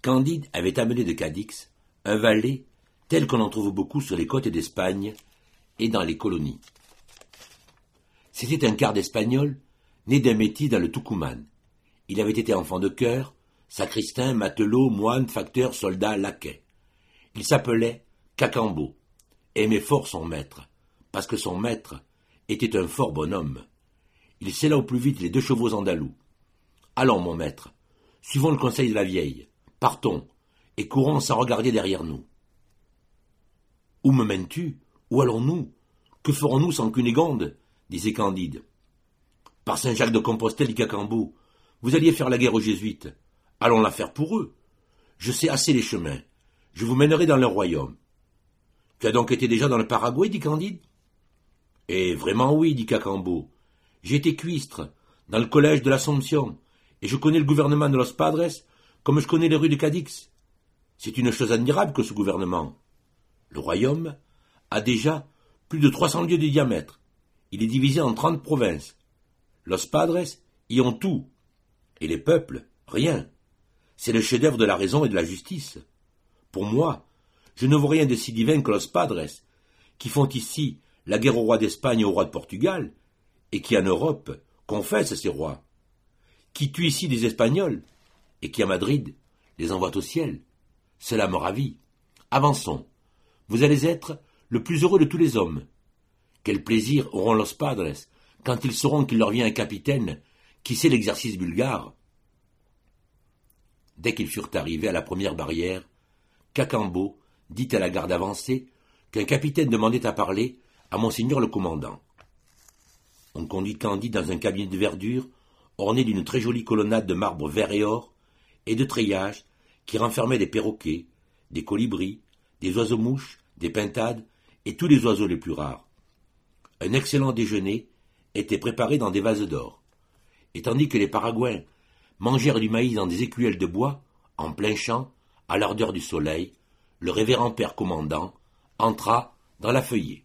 Candide avait amené de Cadix un valet tel qu'on en trouve beaucoup sur les côtes d'Espagne et dans les colonies. C'était un quart d'Espagnol, né d'un métis dans le Tucumán. Il avait été enfant de chœur, sacristain, matelot, moine, facteur, soldat, laquais. Il s'appelait Cacambo, aimait fort son maître, parce que son maître était un fort bonhomme. Il sella au plus vite les 2 chevaux andalous. « Allons, mon maître, suivons le conseil de la vieille, partons, et courons sans regarder derrière nous. »« Où me mènes-tu ? Où allons-nous ? Que ferons-nous sans Cunégonde ?» disait Candide. « Par Saint-Jacques de Compostelle, dit Cacambo, vous alliez faire la guerre aux jésuites. Allons la faire pour eux. Je sais assez les chemins. Je vous mènerai dans leur royaume. »« Tu as donc été déjà dans le Paraguay, dit Candide. »« Eh, vraiment oui, dit Cacambo. J'ai été cuistre, dans le collège de l'Assomption, et je connais le gouvernement de Los Padres comme je connais les rues de Cadix. C'est une chose admirable que ce gouvernement. Le royaume a déjà plus de 300 lieues de diamètre. Il est divisé en 30 provinces. Los Padres y ont tout. Et les peuples, rien. C'est le chef-d'œuvre de la raison et de la justice. Pour moi, je ne vois rien de si divin que Los Padres, qui font ici la guerre au roi d'Espagne et au roi de Portugal, et qui en Europe confessent ces rois, qui tuent ici des Espagnols, et qui à Madrid les envoient au ciel. Cela me ravit. Avançons. Vous allez être le plus heureux de tous les hommes. Quel plaisir auront Los Padres quand ils sauront qu'il leur vient un capitaine qui sait l'exercice bulgare. Dès qu'ils furent arrivés à la première barrière, Cacambo dit à la garde avancée qu'un capitaine demandait à parler à Monseigneur le commandant. On conduit Candide dans un cabinet de verdure orné d'une très jolie colonnade de marbre vert et or et de treillages qui renfermait des perroquets, des colibris, des oiseaux-mouches, des pintades et tous les oiseaux les plus rares. Un excellent déjeuner était préparé dans des vases d'or, et tandis que les Paraguayens mangèrent du maïs dans des écuelles de bois, en plein champ, à l'ardeur du soleil, le révérend père commandant entra dans la feuillée.